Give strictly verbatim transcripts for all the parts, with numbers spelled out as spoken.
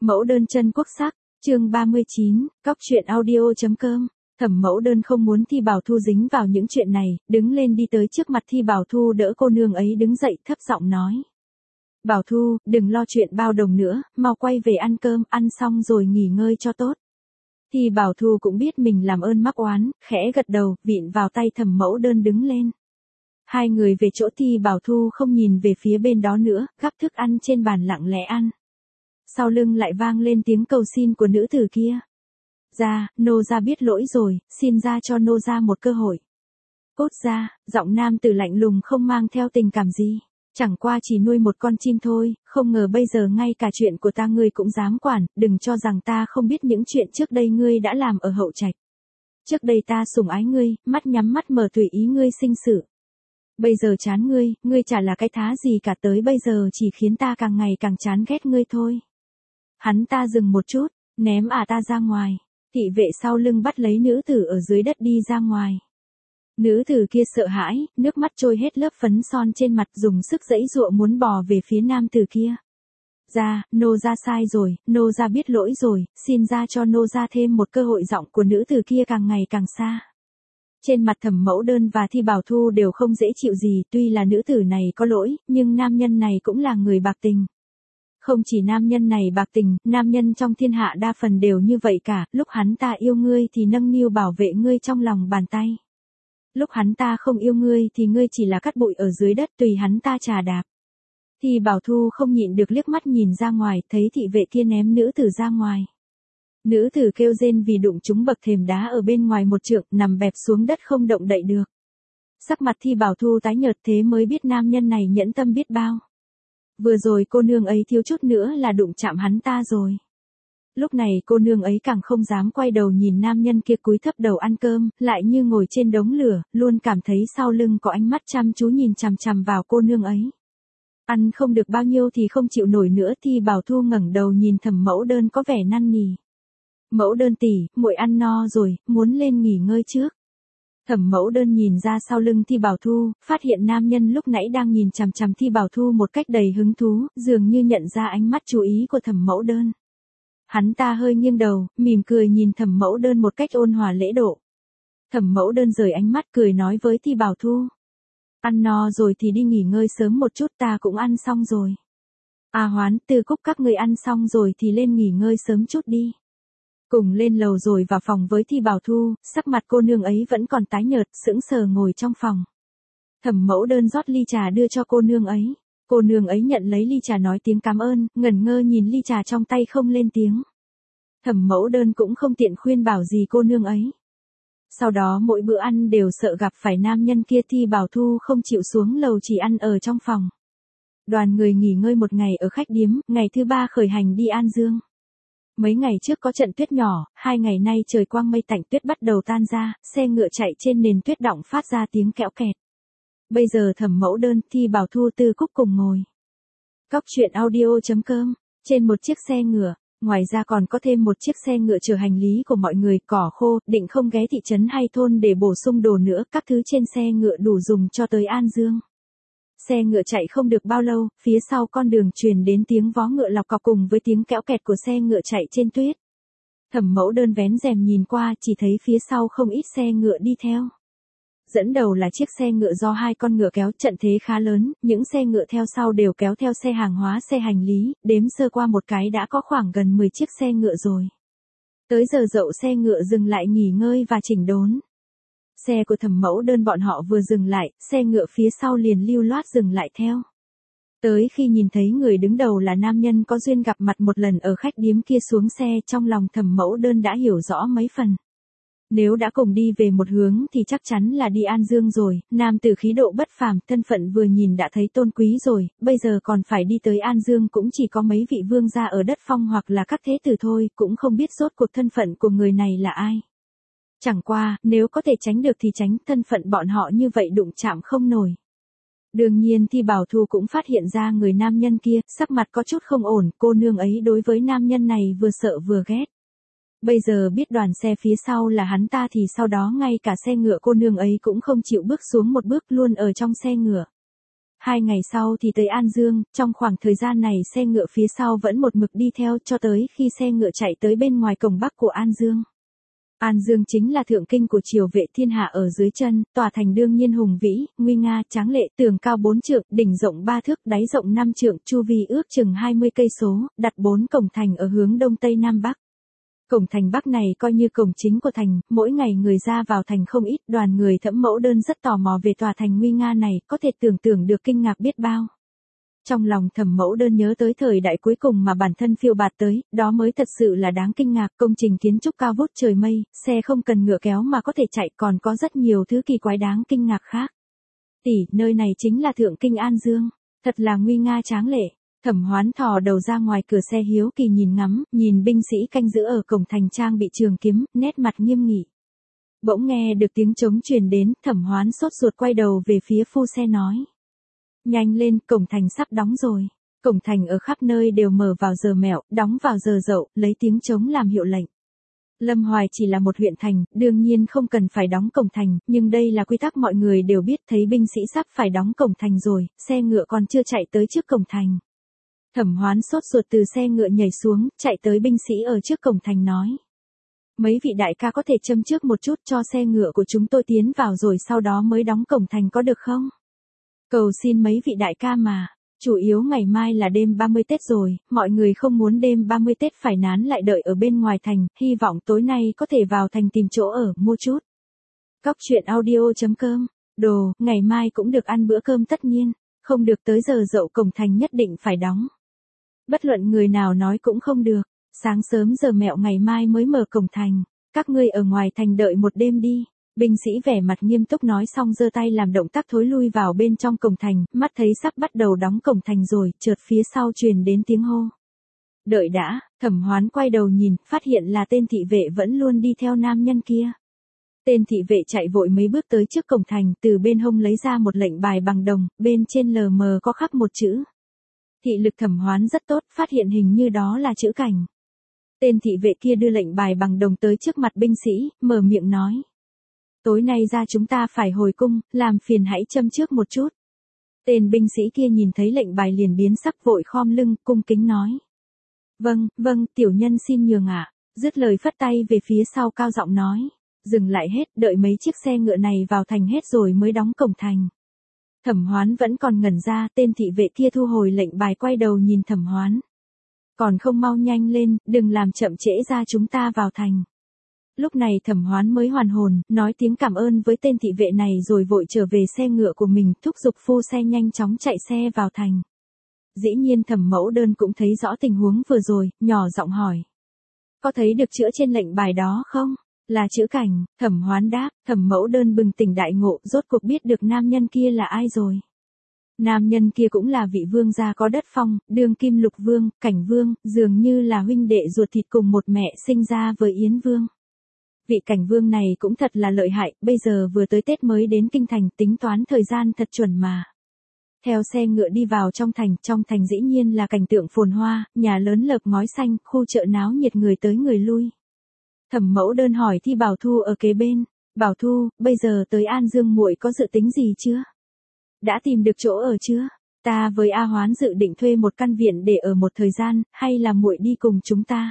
Mẫu đơn chân quốc sắc, chương ba mươi chín, cóc truyện audio.com. Thẩm Mẫu Đơn không muốn Thi Bảo Thu dính vào những chuyện này, đứng lên đi tới trước mặt Thi Bảo Thu đỡ cô nương ấy đứng dậy thấp giọng nói. Bảo Thu, đừng lo chuyện bao đồng nữa, mau quay về ăn cơm, ăn xong rồi nghỉ ngơi cho tốt. Thi Bảo Thu cũng biết mình làm ơn mắc oán, khẽ gật đầu, vịn vào tay Thẩm Mẫu Đơn đứng lên. Hai người về chỗ Thi Bảo Thu không nhìn về phía bên đó nữa, gắp thức ăn trên bàn lặng lẽ ăn. Sau lưng lại vang lên tiếng cầu xin của nữ tử kia. Ra, nô gia biết lỗi rồi, xin ra cho nô gia một cơ hội. Cốt ra, giọng nam tử lạnh lùng không mang theo tình cảm gì. Chẳng qua chỉ nuôi một con chim thôi, không ngờ bây giờ ngay cả chuyện của ta ngươi cũng dám quản, đừng cho rằng ta không biết những chuyện trước đây ngươi đã làm ở hậu trạch. Trước đây ta sủng ái ngươi, mắt nhắm mắt mở tùy ý ngươi sinh sự. Bây giờ chán ngươi, ngươi chả là cái thá gì cả, tới bây giờ chỉ khiến ta càng ngày càng chán ghét ngươi thôi. Hắn ta dừng một chút, ném à ta ra ngoài. Thị vệ sau lưng bắt lấy nữ tử ở dưới đất đi ra ngoài. Nữ tử kia sợ hãi, nước mắt trôi hết lớp phấn son trên mặt, dùng sức giãy giụa muốn bò về phía nam tử kia. Ra, nô gia sai rồi, nô gia biết lỗi rồi, xin ra cho nô gia thêm một cơ hội. Giọng của nữ tử kia càng ngày càng xa. Trên mặt Thẩm Mẫu Đơn và Thi Bảo Thu đều không dễ chịu gì, tuy là nữ tử này có lỗi, nhưng nam nhân này cũng là người bạc tình. Không chỉ nam nhân này bạc tình, nam nhân trong thiên hạ đa phần đều như vậy cả, lúc hắn ta yêu ngươi thì nâng niu bảo vệ ngươi trong lòng bàn tay. Lúc hắn ta không yêu ngươi thì ngươi chỉ là cát bụi ở dưới đất tùy hắn ta chà đạp. Thì Bảo Thu không nhịn được liếc mắt nhìn ra ngoài, thấy thị vệ kia ném nữ tử ra ngoài. Nữ tử kêu rên vì đụng trúng bậc thềm đá ở bên ngoài một trượng, nằm bẹp xuống đất không động đậy được. Sắc mặt Thi Bảo Thu tái nhợt, thế mới biết nam nhân này nhẫn tâm biết bao. Vừa rồi cô nương ấy thiếu chút nữa là đụng chạm hắn ta rồi. Lúc này cô nương ấy càng không dám quay đầu nhìn nam nhân kia cúi thấp đầu ăn cơm, lại như ngồi trên đống lửa, luôn cảm thấy sau lưng có ánh mắt chăm chú nhìn chằm chằm vào cô nương ấy. Ăn không được bao nhiêu thì không chịu nổi nữa. Thì Bảo Thu ngẩng đầu nhìn Thẩm Mẫu Đơn có vẻ năn nỉ. Mẫu Đơn tỷ, muội ăn no rồi, muốn lên nghỉ ngơi trước. Thẩm Mẫu Đơn nhìn ra sau lưng Thi Bảo Thu, phát hiện nam nhân lúc nãy đang nhìn chằm chằm Thi Bảo Thu một cách đầy hứng thú, dường như nhận ra ánh mắt chú ý của Thẩm Mẫu Đơn. Hắn ta hơi nghiêng đầu, mỉm cười nhìn Thẩm Mẫu Đơn một cách ôn hòa lễ độ. Thẩm Mẫu Đơn rời ánh mắt cười nói với Thi Bảo Thu. Ăn no rồi thì đi nghỉ ngơi sớm một chút, ta cũng ăn xong rồi. À Hoán, Tư Cúc các ngươi ăn xong rồi thì lên nghỉ ngơi sớm chút đi. Cùng lên lầu rồi vào phòng với Thi Bảo Thu, sắc mặt cô nương ấy vẫn còn tái nhợt, sững sờ ngồi trong phòng. Thẩm Mẫu Đơn rót ly trà đưa cho cô nương ấy. Cô nương ấy nhận lấy ly trà nói tiếng cảm ơn, ngẩn ngơ nhìn ly trà trong tay không lên tiếng. Thẩm Mẫu Đơn cũng không tiện khuyên bảo gì cô nương ấy. Sau đó mỗi bữa ăn đều sợ gặp phải nam nhân kia. Thi Bảo Thu không chịu xuống lầu, chỉ ăn ở trong phòng. Đoàn người nghỉ ngơi một ngày ở khách điếm, ngày thứ ba khởi hành đi An Dương. Mấy ngày trước có trận tuyết nhỏ, hai ngày nay trời quang mây tạnh, tuyết bắt đầu tan ra, xe ngựa chạy trên nền tuyết đọng phát ra tiếng kẽo kẹt. Bây giờ Thẩm Mẫu Đơn, Thi Bảo Thu, Tư Cúc cùng ngồi. Cóc truyện audio.com, trên một chiếc xe ngựa, ngoài ra còn có thêm một chiếc xe ngựa chở hành lý của mọi người, cỏ khô, định không ghé thị trấn hay thôn để bổ sung đồ nữa, các thứ trên xe ngựa đủ dùng cho tới An Dương. Xe ngựa chạy không được bao lâu, phía sau con đường truyền đến tiếng vó ngựa lọc cọc cùng với tiếng kẽo kẹt của xe ngựa chạy trên tuyết. Thẩm Mẫu Đơn vén rèm nhìn qua, chỉ thấy phía sau không ít xe ngựa đi theo. Dẫn đầu là chiếc xe ngựa do hai con ngựa kéo, trận thế khá lớn, những xe ngựa theo sau đều kéo theo xe hàng hóa, xe hành lý, đếm sơ qua một cái đã có khoảng gần mười chiếc xe ngựa rồi. Tới giờ dậu xe ngựa dừng lại nghỉ ngơi và chỉnh đốn. Xe của Thẩm Mẫu Đơn bọn họ vừa dừng lại, xe ngựa phía sau liền lưu loát dừng lại theo. Tới khi nhìn thấy người đứng đầu là nam nhân có duyên gặp mặt một lần ở khách điếm kia xuống xe, trong lòng Thẩm Mẫu Đơn đã hiểu rõ mấy phần. Nếu đã cùng đi về một hướng thì chắc chắn là đi An Dương rồi. Nam tử khí độ bất phàm, thân phận vừa nhìn đã thấy tôn quý rồi, bây giờ còn phải đi tới An Dương cũng chỉ có mấy vị vương gia ở đất phong hoặc là các thế tử thôi, cũng không biết rốt cuộc thân phận của người này là ai. Chẳng qua, nếu có thể tránh được thì tránh, thân phận bọn họ như vậy đụng chạm không nổi. Đương nhiên Thi Bảo Thu cũng phát hiện ra người nam nhân kia, sắc mặt có chút không ổn, cô nương ấy đối với nam nhân này vừa sợ vừa ghét. Bây giờ biết đoàn xe phía sau là hắn ta thì sau đó ngay cả xe ngựa cô nương ấy cũng không chịu bước xuống một bước, luôn ở trong xe ngựa. Hai ngày sau thì tới An Dương, trong khoảng thời gian này xe ngựa phía sau vẫn một mực đi theo cho tới khi xe ngựa chạy tới bên ngoài cổng bắc của An Dương. An Dương chính là thượng kinh của triều vệ thiên hạ ở dưới chân, tòa thành đương nhiên hùng vĩ, nguy nga, tráng lệ, tường cao bốn trượng, đỉnh rộng ba thước, đáy rộng năm trượng, chu vi ước chừng hai mươi cây số, đặt bốn cổng thành ở hướng đông tây nam bắc. Cổng thành bắc này coi như cổng chính của thành, mỗi ngày người ra vào thành không ít, đoàn người Thẩm Mẫu Đơn rất tò mò về tòa thành nguy nga này, có thể tưởng tượng được kinh ngạc biết bao. Trong lòng Thẩm Mẫu Đơn nhớ tới thời đại cuối cùng mà bản thân phiêu bạt tới, đó mới thật sự là đáng kinh ngạc, công trình kiến trúc cao vút trời mây, xe không cần ngựa kéo mà có thể chạy, còn có rất nhiều thứ kỳ quái đáng kinh ngạc khác. Tỷ, nơi này chính là thượng kinh An Dương, thật là nguy nga tráng lệ. Thẩm Hoán thò đầu ra ngoài cửa xe hiếu kỳ nhìn ngắm, nhìn binh sĩ canh giữ ở cổng thành trang bị trường kiếm, nét mặt nghiêm nghị. Bỗng nghe được tiếng trống truyền đến, Thẩm Hoán sốt ruột quay đầu về phía phu xe nói. Nhanh lên, cổng thành sắp đóng rồi. Cổng thành ở khắp nơi đều mở vào giờ mẹo, đóng vào giờ dậu, lấy tiếng trống làm hiệu lệnh. Lâm Hoài chỉ là một huyện thành, đương nhiên không cần phải đóng cổng thành, nhưng đây là quy tắc mọi người đều biết, thấy binh sĩ sắp phải đóng cổng thành rồi, xe ngựa còn chưa chạy tới trước cổng thành. Thẩm Hoán sốt ruột từ xe ngựa nhảy xuống, chạy tới binh sĩ ở trước cổng thành nói. Mấy vị đại ca có thể châm trước một chút cho xe ngựa của chúng tôi tiến vào rồi sau đó mới đóng cổng thành có được không? Cầu xin mấy vị đại ca mà, chủ yếu ngày mai là đêm ba mươi Tết rồi, mọi người không muốn đêm ba mươi Tết phải nán lại đợi ở bên ngoài thành, hy vọng tối nay có thể vào thành tìm chỗ ở, mua chút. Cóc truyện audio chấm com, đồ, ngày mai cũng được ăn bữa cơm tất nhiên, không được tới giờ dậu cổng thành nhất định phải đóng. Bất luận người nào nói cũng không được, sáng sớm giờ mẹo ngày mai mới mở cổng thành, các ngươi ở ngoài thành đợi một đêm đi. Binh sĩ vẻ mặt nghiêm túc nói xong giơ tay làm động tác thối lui vào bên trong cổng thành, mắt thấy sắp bắt đầu đóng cổng thành rồi, chợt phía sau truyền đến tiếng hô. Đợi đã, Thẩm Hoán quay đầu nhìn, phát hiện là tên thị vệ vẫn luôn đi theo nam nhân kia. Tên thị vệ chạy vội mấy bước tới trước cổng thành, từ bên hông lấy ra một lệnh bài bằng đồng, bên trên lờ mờ có khắc một chữ. Thị lực Thẩm Hoán rất tốt, phát hiện hình như đó là chữ cảnh. Tên thị vệ kia đưa lệnh bài bằng đồng tới trước mặt binh sĩ, mở miệng nói. Tối nay ra chúng ta phải hồi cung, làm phiền hãy châm trước một chút. Tên binh sĩ kia nhìn thấy lệnh bài liền biến sắc vội khom lưng, cung kính nói. Vâng, vâng, tiểu nhân xin nhường ạ. Dứt lời phất tay về phía sau cao giọng nói. Dừng lại hết, đợi mấy chiếc xe ngựa này vào thành hết rồi mới đóng cổng thành. Thẩm Hoán vẫn còn ngẩn ra, tên thị vệ kia thu hồi lệnh bài quay đầu nhìn Thẩm Hoán. Còn không mau nhanh lên, đừng làm chậm trễ ra chúng ta vào thành. Lúc này Thẩm Hoán mới hoàn hồn, nói tiếng cảm ơn với tên thị vệ này rồi vội trở về xe ngựa của mình, thúc giục phu xe nhanh chóng chạy xe vào thành. Dĩ nhiên Thẩm Mẫu Đơn cũng thấy rõ tình huống vừa rồi, nhỏ giọng hỏi. Có thấy được chữ trên lệnh bài đó không? Là chữ cảnh, Thẩm Hoán đáp, Thẩm Mẫu Đơn bừng tỉnh đại ngộ, rốt cuộc biết được nam nhân kia là ai rồi. Nam nhân kia cũng là vị vương gia có đất phong, đương kim lục vương, cảnh vương, dường như là huynh đệ ruột thịt cùng một mẹ sinh ra với Yến Vương. Vị cảnh vương này cũng thật là lợi hại, bây giờ vừa tới Tết mới đến kinh thành, tính toán thời gian thật chuẩn mà. Theo xe ngựa đi vào trong thành, trong thành dĩ nhiên là cảnh tượng phồn hoa, nhà lớn lợp ngói xanh, khu chợ náo nhiệt người tới người lui. Thẩm Mẫu Đơn hỏi Thi Bảo Thu ở kế bên, Bảo Thu, bây giờ tới An Dương muội có dự tính gì chưa? Đã tìm được chỗ ở chưa? Ta với A Hoán dự định thuê một căn viện để ở một thời gian, hay là muội đi cùng chúng ta?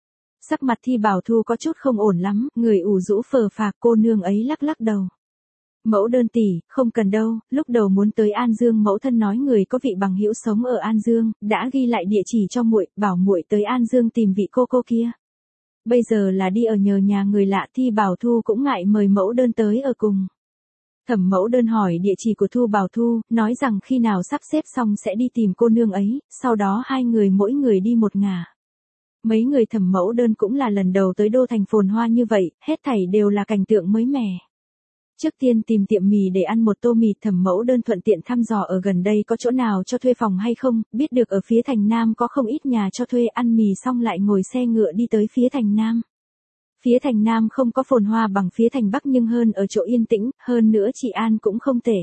Sắc mặt Thi Bảo Thu có chút không ổn lắm, người ủ rũ phờ phạc, cô nương ấy lắc lắc đầu. Mẫu Đơn tỷ, không cần đâu, lúc đầu muốn tới An Dương mẫu thân nói người có vị bằng hữu sống ở An Dương, đã ghi lại địa chỉ cho muội, bảo muội tới An Dương tìm vị cô cô kia. Bây giờ là đi ở nhờ nhà người lạ, Thi Bảo Thu cũng ngại mời Mẫu Đơn tới ở cùng. Thẩm Mẫu Đơn hỏi địa chỉ của Thu Bảo Thu, nói rằng khi nào sắp xếp xong sẽ đi tìm cô nương ấy, sau đó hai người mỗi người đi một ngả. Mấy người Thẩm Mẫu Đơn cũng là lần đầu tới đô thành phồn hoa như vậy, hết thảy đều là cảnh tượng mới mẻ. Trước tiên tìm tiệm mì để ăn một tô mì, Thẩm Mẫu Đơn thuận tiện thăm dò ở gần đây có chỗ nào cho thuê phòng hay không, biết được ở phía thành Nam có không ít nhà cho thuê, ăn mì xong lại ngồi xe ngựa đi tới phía thành Nam. Phía thành Nam không có phồn hoa bằng phía thành Bắc nhưng hơn ở chỗ yên tĩnh, hơn nữa trị an cũng không tệ.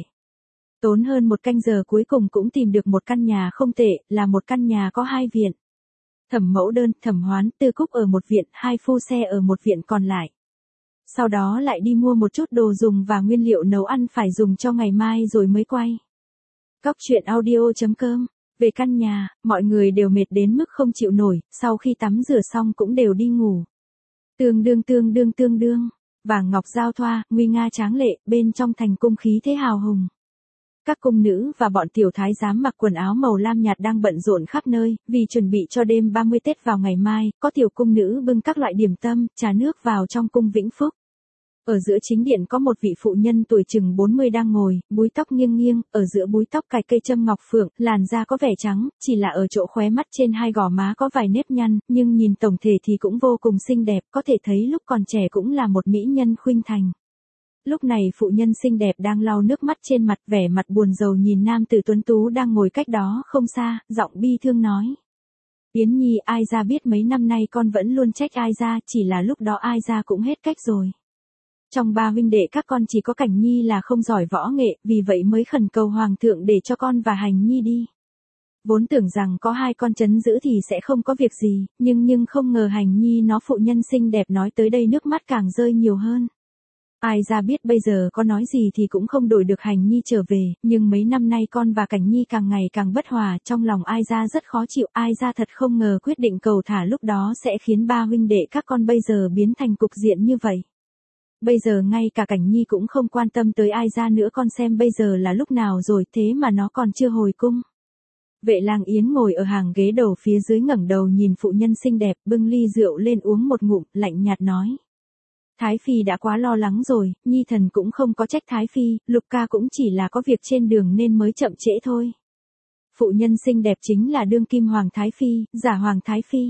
Tốn hơn một canh giờ cuối cùng cũng tìm được một căn nhà không tệ, là một căn nhà có hai viện. Thẩm Mẫu Đơn, Thẩm Hoán, Tư Cúc ở một viện, hai phu xe ở một viện còn lại. Sau đó lại đi mua một chút đồ dùng và nguyên liệu nấu ăn phải dùng cho ngày mai rồi mới quay. Cóc truyện audio chấm com. Về căn nhà, mọi người đều mệt đến mức không chịu nổi, sau khi tắm rửa xong cũng đều đi ngủ. Tương đương tương đương tương đương, vàng ngọc giao thoa, nguy nga tráng lệ, bên trong thành cung khí thế hào hùng. Các cung nữ và bọn tiểu thái giám mặc quần áo màu lam nhạt đang bận rộn khắp nơi, vì chuẩn bị cho đêm ba mươi Tết vào ngày mai, có tiểu cung nữ bưng các loại điểm tâm, trà nước vào trong cung Vĩnh Phúc. Ở giữa chính điện có một vị phụ nhân tuổi chừng bốn mươi đang ngồi, búi tóc nghiêng nghiêng, ở giữa búi tóc cài cây châm ngọc phượng, làn da có vẻ trắng, chỉ là ở chỗ khóe mắt trên hai gò má có vài nếp nhăn, nhưng nhìn tổng thể thì cũng vô cùng xinh đẹp, có thể thấy lúc còn trẻ cũng là một mỹ nhân khuynh thành. Lúc này phụ nhân xinh đẹp đang lau nước mắt trên mặt, vẻ mặt buồn rầu nhìn nam tử tuấn tú đang ngồi cách đó không xa, giọng bi thương nói. Yến Nhi, ai ra biết mấy năm nay con vẫn luôn trách ai ra, chỉ là lúc đó ai ra cũng hết cách rồi. Trong ba huynh đệ các con chỉ có Cảnh Nhi là không giỏi võ nghệ, vì vậy mới khẩn cầu Hoàng thượng để cho con và Hành Nhi đi. Vốn tưởng rằng có hai con trấn giữ thì sẽ không có việc gì, nhưng nhưng không ngờ Hành Nhi nó phụ nhân xinh đẹp nói tới đây nước mắt càng rơi nhiều hơn. Ai ra biết bây giờ có nói gì thì cũng không đổi được Hành Nhi trở về, nhưng mấy năm nay con và Cảnh Nhi càng ngày càng bất hòa, trong lòng ai ra rất khó chịu, ai ra thật không ngờ quyết định cầu thả lúc đó sẽ khiến ba huynh đệ các con bây giờ biến thành cục diện như vậy. Bây giờ ngay cả Cảnh Nhi cũng không quan tâm tới ai ra nữa, con xem bây giờ là lúc nào rồi, thế mà nó còn chưa hồi cung. Vệ Lang Yến ngồi ở hàng ghế đầu phía dưới ngẩng đầu nhìn phụ nhân xinh đẹp, bưng ly rượu lên uống một ngụm, lạnh nhạt nói. Thái Phi đã quá lo lắng rồi, Nhi thần cũng không có trách Thái Phi, Lục ca cũng chỉ là có việc trên đường nên mới chậm trễ thôi. Phụ nhân xinh đẹp chính là đương kim Hoàng Thái Phi, giả Hoàng Thái Phi.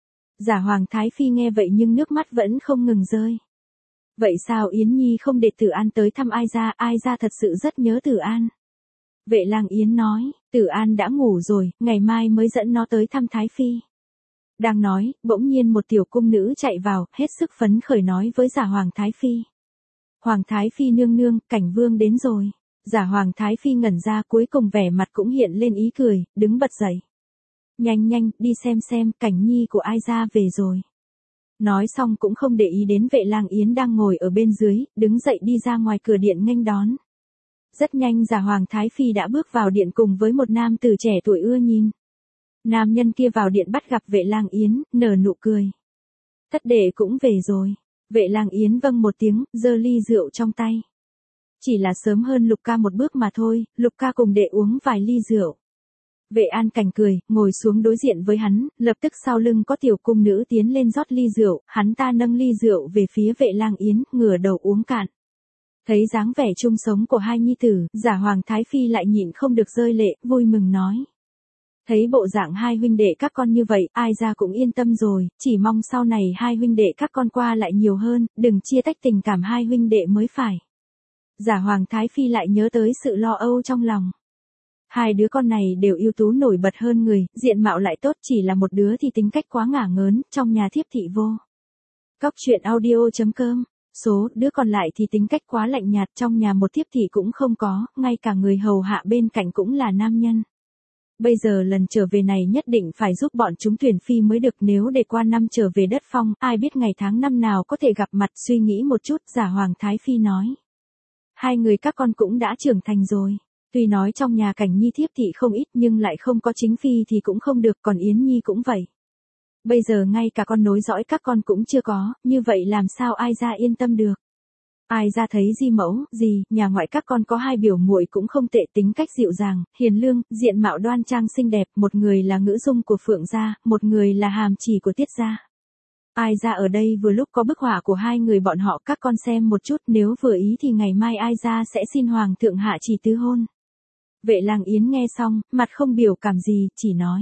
Giả Hoàng Thái Phi nghe vậy nhưng nước mắt vẫn không ngừng rơi. Vậy sao Yến Nhi không để Tử An tới thăm ai ra, ai ra thật sự rất nhớ Tử An. Vệ Lang Yến nói, Tử An đã ngủ rồi, ngày mai mới dẫn nó tới thăm Thái Phi. Đang nói, bỗng nhiên một tiểu cung nữ chạy vào, hết sức phấn khởi nói với giả Hoàng Thái Phi. Hoàng Thái Phi nương nương, Cảnh Vương đến rồi. Giả Hoàng Thái Phi ngẩn ra, cuối cùng vẻ mặt cũng hiện lên ý cười, đứng bật dậy. Nhanh nhanh, đi xem xem, Cảnh Nhi của ai ra về rồi. Nói xong cũng không để ý đến Vệ Lang Yến đang ngồi ở bên dưới, đứng dậy đi ra ngoài cửa điện nghênh đón. Rất nhanh giả Hoàng Thái Phi đã bước vào điện cùng với một nam tử trẻ tuổi ưa nhìn. Nam nhân kia vào điện bắt gặp Vệ Lang Yến, nở nụ cười. Thất đệ cũng về rồi. Vệ Lang Yến vâng một tiếng, giơ ly rượu trong tay. Chỉ là sớm hơn Lục ca một bước mà thôi, Lục ca cùng đệ uống vài ly rượu. Vệ An Cảnh cười, ngồi xuống đối diện với hắn, lập tức sau lưng có tiểu cung nữ tiến lên rót ly rượu, hắn ta nâng ly rượu về phía Vệ Lang Yến, ngửa đầu uống cạn. Thấy dáng vẻ chung sống của hai nhi tử, giả Hoàng Thái Phi lại nhịn không được rơi lệ, vui mừng nói. Thấy bộ dạng hai huynh đệ các con như vậy, ai ra cũng yên tâm rồi, chỉ mong sau này hai huynh đệ các con qua lại nhiều hơn, đừng chia tách tình cảm hai huynh đệ mới phải. Giả Hoàng Thái Phi lại nhớ tới sự lo âu trong lòng. Hai đứa con này đều ưu tú nổi bật hơn người, diện mạo lại tốt, chỉ là một đứa thì tính cách quá ngả ngớn, trong nhà thiếp thị vô. Cóc truyện audio chấm com. Số đứa còn lại thì tính cách quá lạnh nhạt, trong nhà một thiếp thị cũng không có, ngay cả người hầu hạ bên cạnh cũng là nam nhân. Bây giờ lần trở về này nhất định phải giúp bọn chúng tuyển phi mới được, nếu để qua năm trở về đất phong, ai biết ngày tháng năm nào có thể gặp mặt, suy nghĩ một chút, giả Hoàng Thái Phi nói. Hai người các con cũng đã trưởng thành rồi. Tuy nói trong nhà Cảnh Nhi thiếp thị không ít nhưng lại không có chính phi thì cũng không được, còn Yến Nhi cũng vậy. Bây giờ ngay cả con nối dõi các con cũng chưa có, như vậy làm sao ai ra yên tâm được. Ai ra thấy di mẫu, gì, nhà ngoại các con có hai biểu muội cũng không tệ, tính cách dịu dàng, hiền lương, diện mạo đoan trang xinh đẹp, một người là Ngữ Dung của Phượng gia, một người là Hàm Chỉ của Tiết gia. Ai ra ở đây vừa lúc có bức họa của hai người bọn họ, các con xem một chút, nếu vừa ý thì ngày mai ai ra sẽ xin Hoàng thượng hạ chỉ tứ hôn. Vệ Lang Yến nghe xong, mặt không biểu cảm gì, chỉ nói.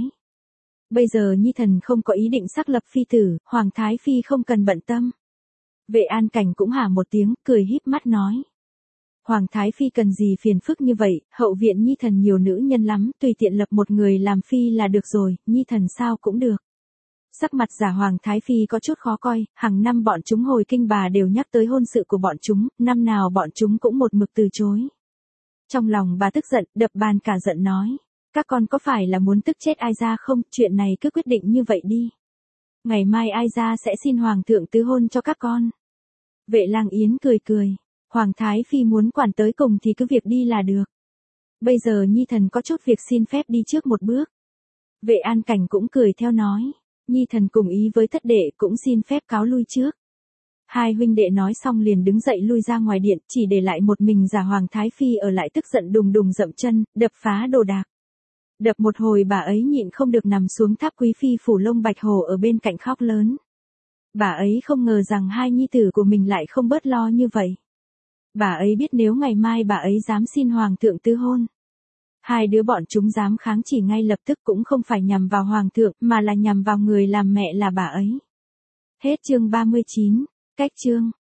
Bây giờ Nhi thần không có ý định xác lập phi tử, Hoàng Thái Phi không cần bận tâm. Vệ An Cảnh cũng hả một tiếng, cười híp mắt nói. Hoàng Thái Phi cần gì phiền phức như vậy, hậu viện Nhi thần nhiều nữ nhân lắm, tùy tiện lập một người làm phi là được rồi, Nhi thần sao cũng được. Sắc mặt giả Hoàng Thái Phi có chút khó coi, hàng năm bọn chúng hồi kinh bà đều nhắc tới hôn sự của bọn chúng, năm nào bọn chúng cũng một mực từ chối. Trong lòng bà tức giận, đập bàn cả giận nói. Các con có phải là muốn tức chết ai ra không, chuyện này cứ quyết định như vậy đi. Ngày mai ai ra sẽ xin Hoàng thượng tứ hôn cho các con. Vệ Lang Yến cười cười, Hoàng Thái Phi muốn quản tới cùng thì cứ việc đi là được. Bây giờ Nhi thần có chút việc xin phép đi trước một bước. Vệ An Cảnh cũng cười theo nói. Nhi thần cùng ý với thất đệ cũng xin phép cáo lui trước. Hai huynh đệ nói xong liền đứng dậy lui ra ngoài điện, chỉ để lại một mình Giả Hoàng Thái Phi ở lại tức giận đùng đùng dậm chân, đập phá đồ đạc. Đập một hồi bà ấy nhịn không được nằm xuống tháp quý phi phủ lông bạch hồ ở bên cạnh khóc lớn. Bà ấy không ngờ rằng hai nhi tử của mình lại không bớt lo như vậy. Bà ấy biết nếu ngày mai bà ấy dám xin hoàng thượng tứ hôn, hai đứa bọn chúng dám kháng chỉ ngay lập tức cũng không phải nhằm vào hoàng thượng mà là nhằm vào người làm mẹ là bà ấy. Hết chương ba mươi chín, cách chương.